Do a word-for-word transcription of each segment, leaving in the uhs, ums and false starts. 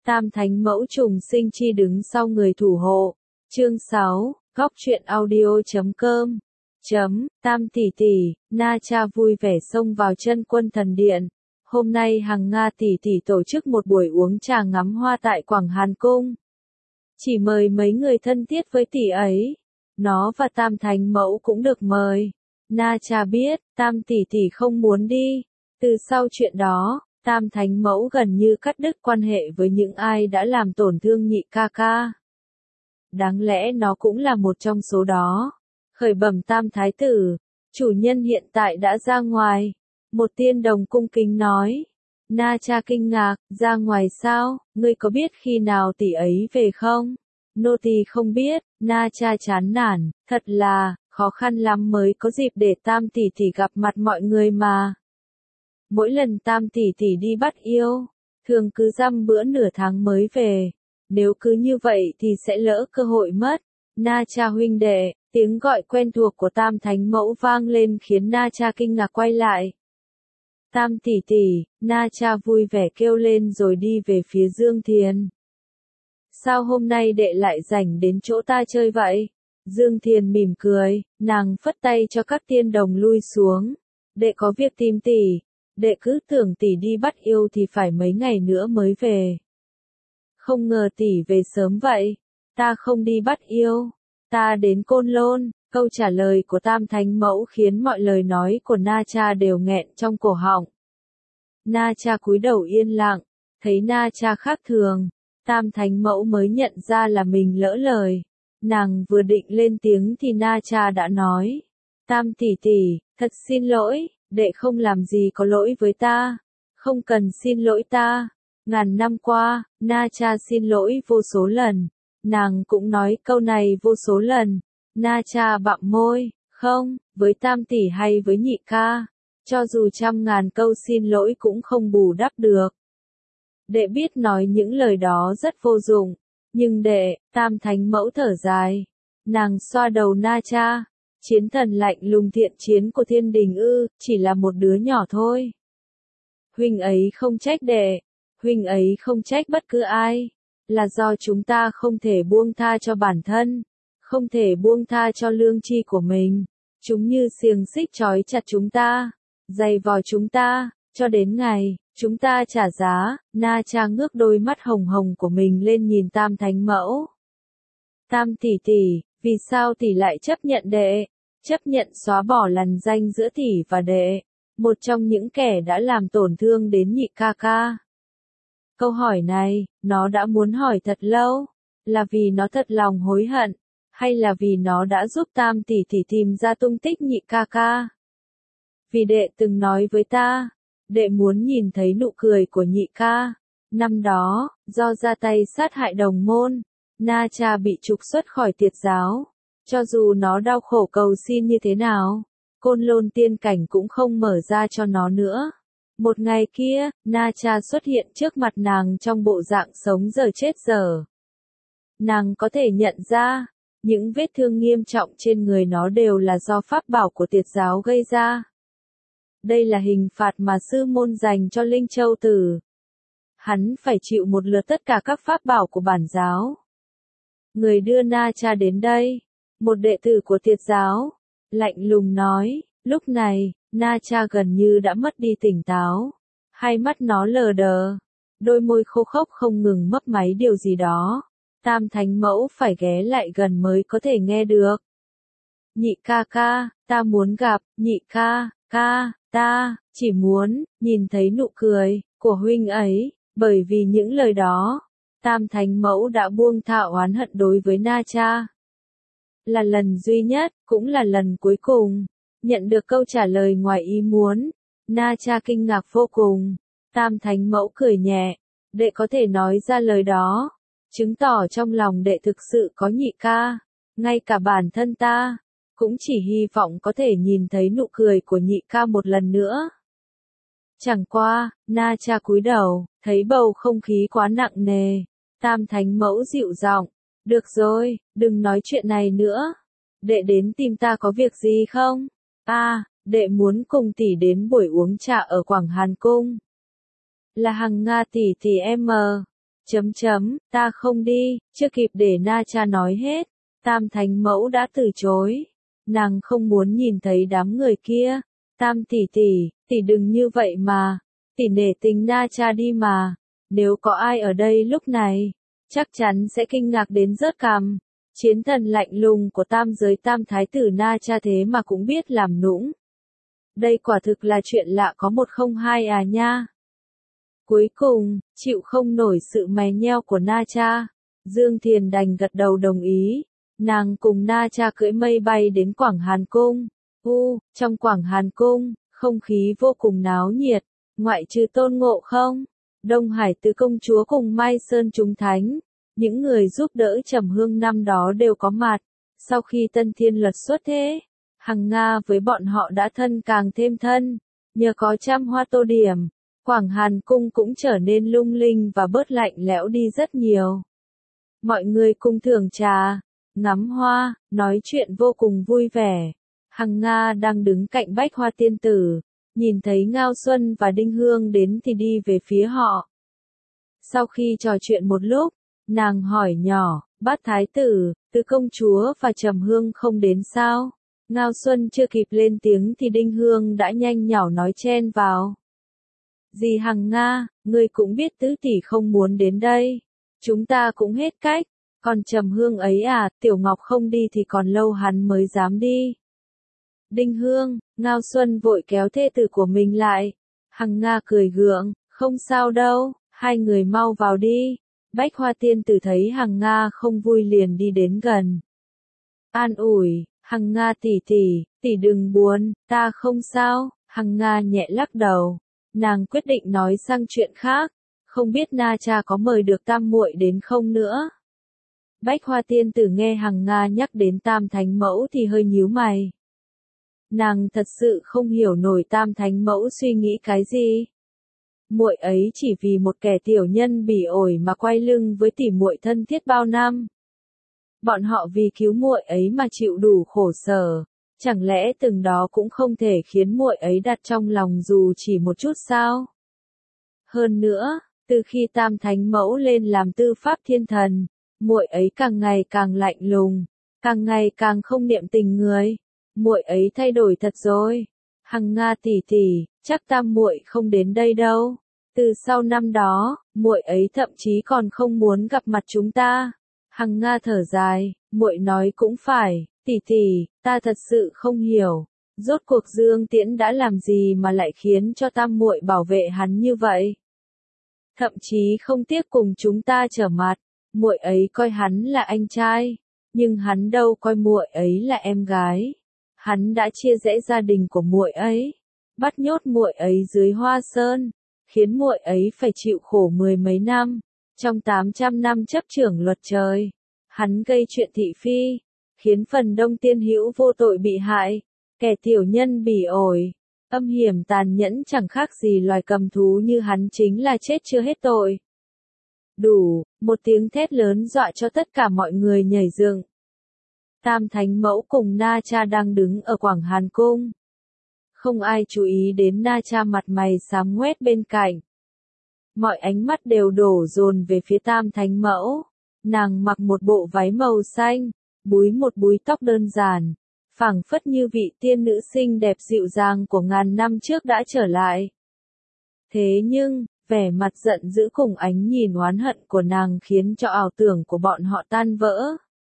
Tam thánh mẫu trùng sinh chi đứng sau người thủ hộ. Chương sáu, góc truyện audio chấm com. Chấm, Tam tỷ tỷ, Na Cha vui vẻ xông vào chân quân thần điện. Hôm nay Hằng Nga tỷ tỷ tổ chức một buổi uống trà ngắm hoa tại Quảng Hàn Cung. Chỉ mời mấy người thân thiết với tỷ ấy. Nó và Tam thánh mẫu cũng được mời. Na Cha biết, Tam tỷ tỷ không muốn đi. Từ sau chuyện đó, Tam thánh mẫu gần như cắt đứt quan hệ với những ai đã làm tổn thương nhị ca ca. Đáng lẽ nó cũng là một trong số đó. Khởi bẩm Tam thái tử, chủ nhân hiện tại đã ra ngoài. Một tiên đồng cung kính nói. Na Cha kinh ngạc, ra ngoài sao, ngươi có biết khi nào tỷ ấy về không? Nô tỳ không biết. Na Cha chán nản, thật là, khó khăn lắm mới có dịp để Tam tỷ tỷ gặp mặt mọi người mà. Mỗi lần Tam tỷ tỷ đi bắt yêu, thường cứ dăm bữa nửa tháng mới về. Nếu cứ như vậy thì sẽ lỡ cơ hội mất. Na Cha huynh đệ, tiếng gọi quen thuộc của Tam thánh mẫu vang lên khiến Na Cha kinh ngạc quay lại. Tam tỷ tỷ, Na Cha vui vẻ kêu lên rồi đi về phía Dương Thiền. Sao hôm nay đệ lại rảnh đến chỗ ta chơi vậy? Dương Thiền mỉm cười, nàng phất tay cho các tiên đồng lui xuống. Đệ có việc tìm tỷ. Đệ cứ tưởng tỷ đi bắt yêu thì phải mấy ngày nữa mới về. Không ngờ tỷ về sớm vậy. Ta không đi bắt yêu. Ta đến Côn Lôn. Câu trả lời của Tam thánh mẫu khiến mọi lời nói của Na Cha đều nghẹn trong cổ họng. Na Cha cúi đầu yên lặng. Thấy Na Cha khác thường, Tam thánh mẫu mới nhận ra là mình lỡ lời. Nàng vừa định lên tiếng thì Na Cha đã nói. Tam tỷ tỷ, thật xin lỗi. Đệ không làm gì có lỗi với ta. Không cần xin lỗi ta. Ngàn năm qua, Na Cha xin lỗi vô số lần. Nàng cũng nói câu này vô số lần. Na Cha bặm môi, không, với Tam tỷ hay với nhị ca. Cho dù trăm ngàn câu xin lỗi cũng không bù đắp được. Đệ biết nói những lời đó rất vô dụng. Nhưng đệ, Tam thánh mẫu thở dài. Nàng xoa đầu Na Cha. Chiến thần lạnh lùng thiện chiến của thiên đình ư, chỉ là một đứa nhỏ thôi. Huynh ấy không trách đệ, huynh ấy không trách bất cứ ai, là do chúng ta không thể buông tha cho bản thân, không thể buông tha cho lương tri của mình. Chúng như xiềng xích trói chặt chúng ta, dày vò chúng ta, cho đến ngày, chúng ta trả giá. Na Cha ngước đôi mắt hồng hồng của mình lên nhìn Tam thánh mẫu. Tam tỷ tỷ, vì sao tỷ lại chấp nhận đệ? Chấp nhận xóa bỏ lằn danh giữa tỷ và đệ, một trong những kẻ đã làm tổn thương đến nhị ca ca. Câu hỏi này, nó đã muốn hỏi thật lâu, là vì nó thật lòng hối hận, hay là vì nó đã giúp Tam tỷ tỷ tìm ra tung tích nhị ca ca? Vì đệ từng nói với ta, đệ muốn nhìn thấy nụ cười của nhị ca. Năm đó, do ra tay sát hại đồng môn, Na Cha bị trục xuất khỏi tiệt giáo. Cho dù nó đau khổ cầu xin như thế nào, Côn Lôn tiên cảnh cũng không mở ra cho nó nữa. Một ngày kia, Na Cha xuất hiện trước mặt nàng trong bộ dạng sống giờ chết giờ. Nàng có thể nhận ra, những vết thương nghiêm trọng trên người nó đều là do pháp bảo của tiệt giáo gây ra. Đây là hình phạt mà sư môn dành cho Linh Châu Tử. Hắn phải chịu một lượt tất cả các pháp bảo của bản giáo. Người đưa Na Cha đến đây, một đệ tử của tiệt giáo, lạnh lùng nói. Lúc này, Na Cha gần như đã mất đi tỉnh táo. Hai mắt nó lờ đờ, đôi môi khô khốc không ngừng mấp máy điều gì đó. Tam thánh mẫu phải ghé lại gần mới có thể nghe được. Nhị ca ca, ta muốn gặp, nhị ca, ca, ta, chỉ muốn, nhìn thấy nụ cười, của huynh ấy, bởi vì những lời đó, Tam thánh mẫu đã buông thả oán hận đối với Na Cha. Là lần duy nhất, cũng là lần cuối cùng, nhận được câu trả lời ngoài ý muốn. Na Cha kinh ngạc vô cùng. Tam thánh mẫu cười nhẹ. Đệ có thể nói ra lời đó, chứng tỏ trong lòng đệ thực sự có nhị ca. Ngay cả bản thân ta, cũng chỉ hy vọng có thể nhìn thấy nụ cười của nhị ca một lần nữa. Chẳng qua, Na Cha cúi đầu, thấy bầu không khí quá nặng nề. Tam thánh mẫu dịu giọng. Được rồi, đừng nói chuyện này nữa. Đệ đến tìm ta có việc gì không? À, đệ muốn cùng tỷ đến buổi uống trà ở Quảng Hàn Cung. Là Hằng Nga tỷ tỷ em. Chấm chấm, ta không đi, chưa kịp để Na Cha nói hết. Tam Thánh Mẫu đã từ chối. Nàng không muốn nhìn thấy đám người kia. Tam tỷ tỷ, tỷ đừng như vậy mà. Tỷ nể tình Na Cha đi mà. Nếu có ai ở đây lúc này, chắc chắn sẽ kinh ngạc đến rớt cằm. Chiến thần lạnh lùng của tam giới tam thái tử Na Cha thế mà cũng biết làm nũng. Đây quả thực là chuyện lạ có một không hai à nha. Cuối cùng, chịu không nổi sự mè nheo của Na Cha, Dương Thiền đành gật đầu đồng ý. Nàng cùng Na Cha cưỡi mây bay đến Quảng Hàn Cung. U, trong Quảng Hàn Cung, không khí vô cùng náo nhiệt, ngoại trừ Tôn Ngộ Không, Đông Hải Tứ Công Chúa cùng Mai Sơn chúng thánh, những người giúp đỡ Trầm Hương năm đó đều có mặt. Sau khi Tân Thiên Luật xuất thế, Hằng Nga với bọn họ đã thân càng thêm thân, nhờ có trăm hoa tô điểm, Quảng Hàn Cung cũng trở nên lung linh và bớt lạnh lẽo đi rất nhiều. Mọi người cùng thưởng trà, ngắm hoa, nói chuyện vô cùng vui vẻ. Hằng Nga đang đứng cạnh Bách Hoa Tiên Tử, nhìn thấy Ngao Xuân và Đinh Hương đến thì đi về phía họ. Sau khi trò chuyện một lúc, nàng hỏi nhỏ, Bát Thái Tử, Tứ Công Chúa và Trầm Hương không đến sao? Ngao Xuân chưa kịp lên tiếng thì Đinh Hương đã nhanh nhỏ nói chen vào. Dì Hằng Nga, ngươi cũng biết tứ tỷ không muốn đến đây. Chúng ta cũng hết cách. Còn Trầm Hương ấy à, Tiểu Ngọc không đi thì còn lâu hắn mới dám đi. Đinh Hương, Ngao Xuân vội kéo thê tử của mình lại. Hằng Nga cười gượng, không sao đâu, hai người mau vào đi. Bách Hoa Tiên Tử thấy Hằng Nga không vui liền đi đến gần. An ủi, Hằng Nga tỷ tỷ, tỷ đừng buồn, ta không sao. Hằng Nga nhẹ lắc đầu. Nàng quyết định nói sang chuyện khác, không biết Na Cha có mời được tam muội đến không nữa. Bách Hoa Tiên Tử nghe Hằng Nga nhắc đến Tam Thánh Mẫu thì hơi nhíu mày. Nàng thật sự không hiểu nổi Tam Thánh Mẫu suy nghĩ cái gì. Muội ấy chỉ vì một kẻ tiểu nhân bỉ ổi mà quay lưng với tỷ muội thân thiết bao năm. Bọn họ vì cứu muội ấy mà chịu đủ khổ sở, chẳng lẽ từng đó cũng không thể khiến muội ấy đặt trong lòng dù chỉ một chút sao? Hơn nữa, từ khi Tam Thánh Mẫu lên làm Tư Pháp Thiên Thần, muội ấy càng ngày càng lạnh lùng, càng ngày càng không niệm tình người. Muội ấy thay đổi thật rồi. Hằng Nga tỷ tỷ, chắc tam muội không đến đây đâu. Từ sau năm đó, muội ấy thậm chí còn không muốn gặp mặt chúng ta. Hằng Nga thở dài, muội nói cũng phải, tỷ tỷ, ta thật sự không hiểu, rốt cuộc Dương Tiễn đã làm gì mà lại khiến cho tam muội bảo vệ hắn như vậy? Thậm chí không tiếc cùng chúng ta trở mặt, muội ấy coi hắn là anh trai, nhưng hắn đâu coi muội ấy là em gái. Hắn đã chia rẽ gia đình của muội ấy, bắt nhốt muội ấy dưới Hoa Sơn, khiến muội ấy phải chịu khổ mười mấy năm. Trong tám trăm năm chấp trưởng luật trời, hắn gây chuyện thị phi, khiến phần đông tiên hữu vô tội bị hại, kẻ tiểu nhân bỉ ổi, âm hiểm tàn nhẫn chẳng khác gì loài cầm thú như hắn chính là chết chưa hết tội. Đủ, một tiếng thét lớn dọa cho tất cả mọi người nhảy dựng. Tam Thánh Mẫu cùng Na Cha đang đứng ở Quảng Hàn Cung. Không ai chú ý đến Na Cha mặt mày xám ngoét bên cạnh. Mọi ánh mắt đều đổ dồn về phía Tam Thánh Mẫu. Nàng mặc một bộ váy màu xanh, búi một búi tóc đơn giản, phảng phất như vị tiên nữ xinh đẹp dịu dàng của ngàn năm trước đã trở lại. Thế nhưng, vẻ mặt giận dữ cùng ánh nhìn oán hận của nàng khiến cho ảo tưởng của bọn họ tan vỡ.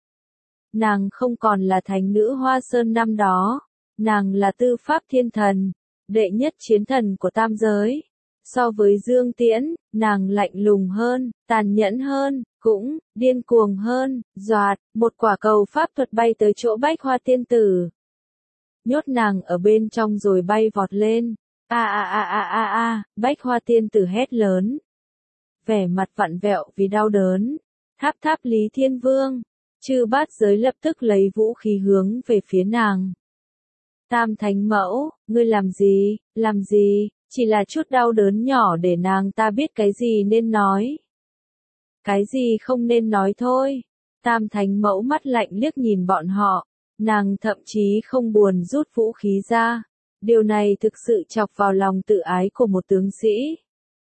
Nàng không còn là thánh nữ Hoa Sơn năm đó, nàng là Tư Pháp Thiên Thần, đệ nhất chiến thần của tam giới. So với Dương Tiễn, nàng lạnh lùng hơn, tàn nhẫn hơn, cũng điên cuồng hơn. Doạt, một quả cầu pháp thuật bay tới chỗ Bách Hoa Tiên Tử. Nhốt nàng ở bên trong rồi bay vọt lên. A a a a a a, Bách Hoa Tiên Tử hét lớn. Vẻ mặt vặn vẹo vì đau đớn. Tháp tháp Lý Thiên Vương, Chư Bát Giới lập tức lấy vũ khí hướng về phía nàng. Tam Thánh Mẫu, ngươi làm gì, làm gì, chỉ là chút đau đớn nhỏ để nàng ta biết cái gì nên nói. Cái gì không nên nói thôi. Tam Thánh Mẫu mắt lạnh liếc nhìn bọn họ, nàng thậm chí không buồn rút vũ khí ra. Điều này thực sự chọc vào lòng tự ái của một tướng sĩ.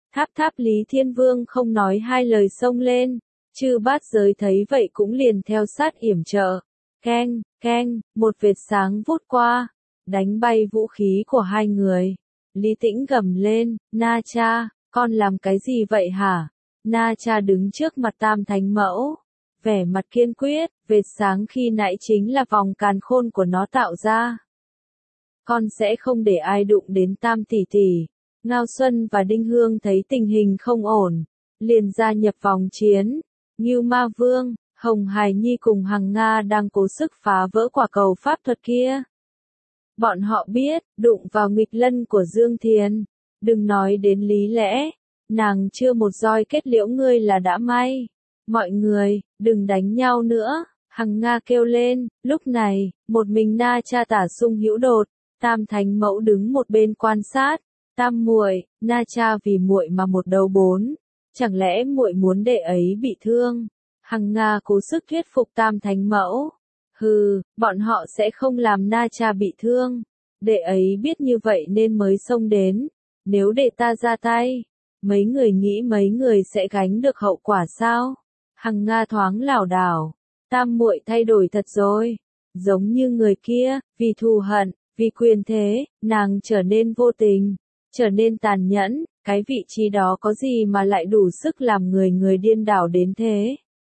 Tháp tháp Lý Thiên Vương không nói hai lời xông lên, chư bát giới thấy vậy cũng liền theo sát yểm trợ. Keng, keng, một vệt sáng vút qua, đánh bay vũ khí của hai người. Lý Tĩnh gầm lên, Na Cha, con làm cái gì vậy hả? Na Cha đứng trước mặt Tam Thánh Mẫu, vẻ mặt kiên quyết, vệt sáng khi nãy chính là vòng càn khôn của nó tạo ra. Con sẽ không để ai đụng đến Tam tỷ tỷ. Ngao Xuân và Đinh Hương thấy tình hình không ổn, liền gia nhập vòng chiến. Ngưu Ma Vương, Hồng Hải Nhi cùng Hằng Nga đang cố sức phá vỡ quả cầu pháp thuật kia. Bọn họ biết, đụng vào nghịch lân của Dương Thiền, đừng nói đến lý lẽ, nàng chưa một roi kết liễu ngươi là đã may. Mọi người, đừng đánh nhau nữa, Hằng Nga kêu lên. Lúc này, một mình Na Cha tả sung hữu đột, Tam Thánh Mẫu đứng một bên quan sát. Tam muội, Na Cha vì muội mà một đấu bốn, chẳng lẽ muội muốn đệ ấy bị thương? Hằng Nga cố sức thuyết phục Tam Thánh Mẫu. Hừ, bọn họ sẽ không làm Na Cha bị thương. Đệ ấy biết như vậy nên mới xông đến. Nếu đệ ta ra tay, mấy người nghĩ mấy người sẽ gánh được hậu quả sao? Hằng Nga thoáng lảo đảo. Tam muội thay đổi thật rồi. Giống như người kia, vì thù hận, vì quyền thế, nàng trở nên vô tình, trở nên tàn nhẫn. Cái vị trí đó có gì mà lại đủ sức làm người người điên đảo đến thế?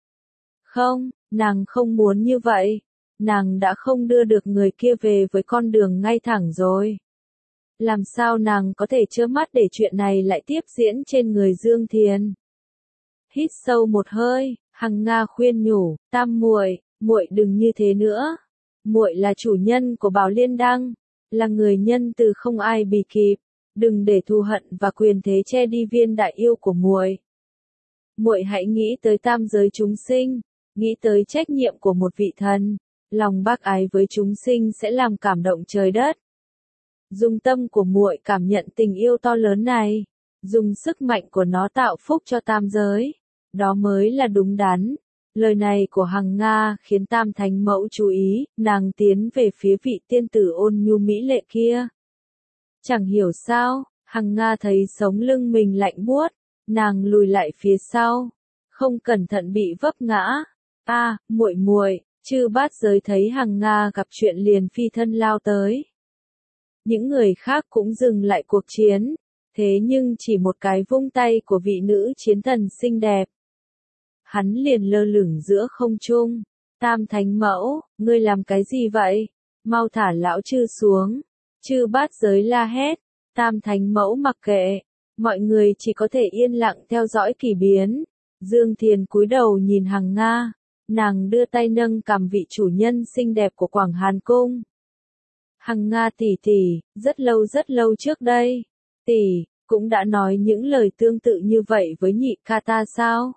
Không, nàng không muốn như vậy. Nàng đã không đưa được người kia về với con đường ngay thẳng rồi. Làm sao nàng có thể trơ mắt để chuyện này lại tiếp diễn trên người Dương Thiền? Hít sâu một hơi, Hằng Nga khuyên nhủ, Tam muội, muội đừng như thế nữa. Muội là chủ nhân của Bảo Liên Đăng, là người nhân từ không ai bì kịp, đừng để thù hận và quyền thế che đi viên đại yêu của muội. Muội hãy nghĩ tới tam giới chúng sinh, nghĩ tới trách nhiệm của một vị thần, lòng bác ái với chúng sinh sẽ làm cảm động trời đất. Dùng tâm của muội cảm nhận tình yêu to lớn này, dùng sức mạnh của nó tạo phúc cho tam giới, đó mới là đúng đắn. Lời này của Hằng Nga khiến Tam Thánh Mẫu chú ý, nàng tiến về phía vị tiên tử ôn nhu mỹ lệ kia. Chẳng hiểu sao, Hằng Nga thấy sống lưng mình lạnh buốt, nàng lùi lại phía sau, không cẩn thận bị vấp ngã. A, muội muội, chư bát giới thấy Hằng Nga gặp chuyện liền phi thân lao tới. Những người khác cũng dừng lại cuộc chiến, thế nhưng chỉ một cái vung tay của vị nữ chiến thần xinh đẹp, hắn liền lơ lửng giữa không trung. Tam Thánh Mẫu, ngươi làm cái gì vậy? Mau thả lão chư xuống. Chư bát giới la hét. Tam Thánh Mẫu mặc kệ, mọi người chỉ có thể yên lặng theo dõi kỳ biến. Dương Thiền cúi đầu nhìn Hằng Nga, nàng đưa tay nâng cằm vị chủ nhân xinh đẹp của Quảng Hàn Cung. Hằng Nga tỷ tỷ, rất lâu rất lâu trước đây, tỷ cũng đã nói những lời tương tự như vậy với nhị ca ta sao?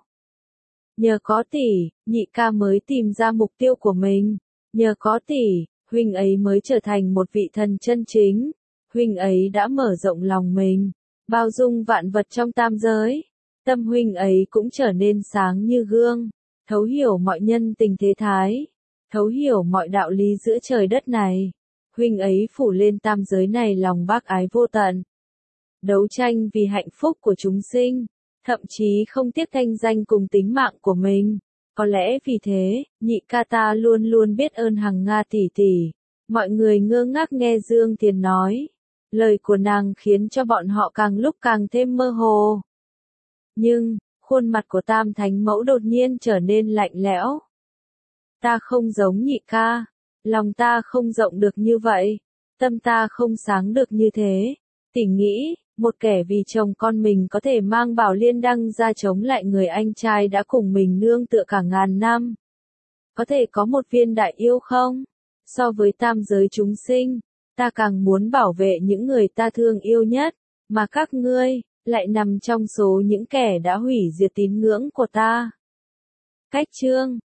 Nhờ có tỷ, nhị ca mới tìm ra mục tiêu của mình. Nhờ có tỷ, huynh ấy mới trở thành một vị thần chân chính. Huynh ấy đã mở rộng lòng mình, bao dung vạn vật trong tam giới. Tâm huynh ấy cũng trở nên sáng như gương, thấu hiểu mọi nhân tình thế thái, thấu hiểu mọi đạo lý giữa trời đất này. Huynh ấy phủ lên tam giới này lòng bác ái vô tận, đấu tranh vì hạnh phúc của chúng sinh, thậm chí không tiếc thanh danh cùng tính mạng của mình. Có lẽ vì thế, nhị ca ta luôn luôn biết ơn Hằng Nga tỷ tỷ. Mọi người ngơ ngác nghe Dương Thiền nói. Lời của nàng khiến cho bọn họ càng lúc càng thêm mơ hồ. Nhưng, khuôn mặt của Tam Thánh Mẫu đột nhiên trở nên lạnh lẽo. Ta không giống nhị ca, lòng ta không rộng được như vậy, tâm ta không sáng được như thế. Tỷ nghĩ, một kẻ vì chồng con mình có thể mang Bảo Liên Đăng ra chống lại người anh trai đã cùng mình nương tựa cả ngàn năm. Có thể có một viên đại yêu không? So với tam giới chúng sinh, ta càng muốn bảo vệ những người ta thương yêu nhất, mà các ngươi lại nằm trong số những kẻ đã hủy diệt tín ngưỡng của ta. Cách chương